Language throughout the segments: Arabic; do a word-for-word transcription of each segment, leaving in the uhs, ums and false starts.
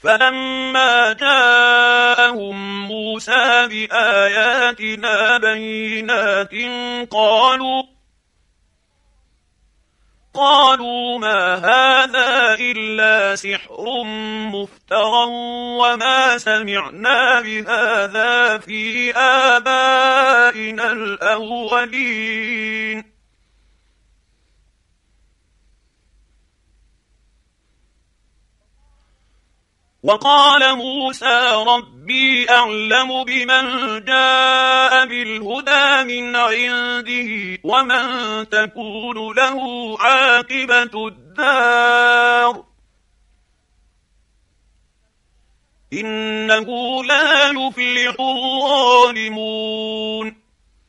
فلما جاءهم موسى بآياتنا بينات قالوا قالوا ما هذا إلا سحر مفترى وما سمعنا بهذا في آبائنا الأولين. وقال موسى ربي أعلم بمن جاء بالهدى من عنده ومن تكون له عاقبة الدار إنه لا يفلح الظالمون.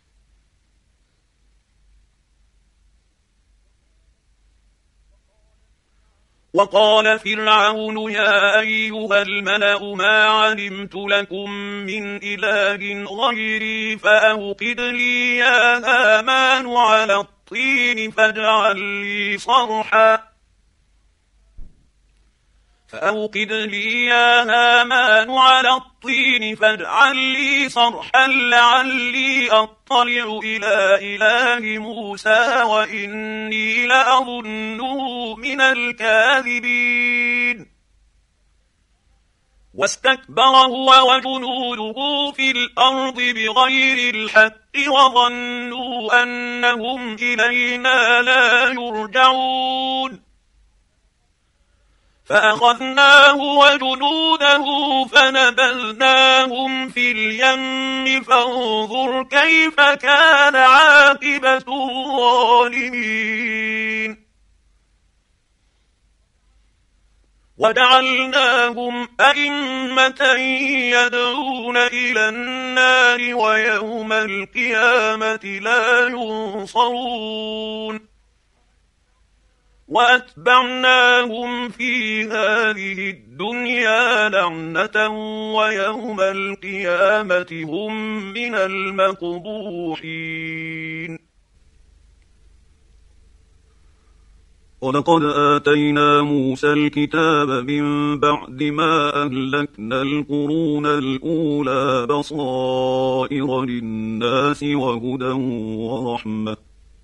وقال فرعون يا أيها الملأ ما علمت لكم من إله غيري فأوقد لي يا هامان على الطين فاجعل لي صرحا فأوقد لي يا هامان على الطين فاجعل لي صرحا لعلي أطلع إلى إله موسى وإني لأظنه من الكاذبين. واستكبر هو وجنوده في الأرض بغير الحق وظنوا أنهم إلينا لا يرجعون فأخذناه وجنوده فنبذناهم في اليم فانظر كيف كان عاقبة الظالمين. وجعلناهم أئمة يدعون إلى النار ويوم القيامة لا ينصرون. وأتبعناهم في هذه الدنيا لعنة ويوم القيامة هم من المقبوحين. ولقد آتينا موسى الكتاب من بعد ما أهلكنا القرون الأولى بصائر للناس وهدى ورحمة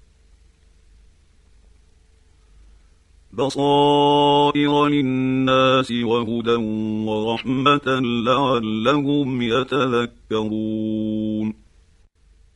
بصائر للناس وهدى ورحمة لعلهم يتذكرون.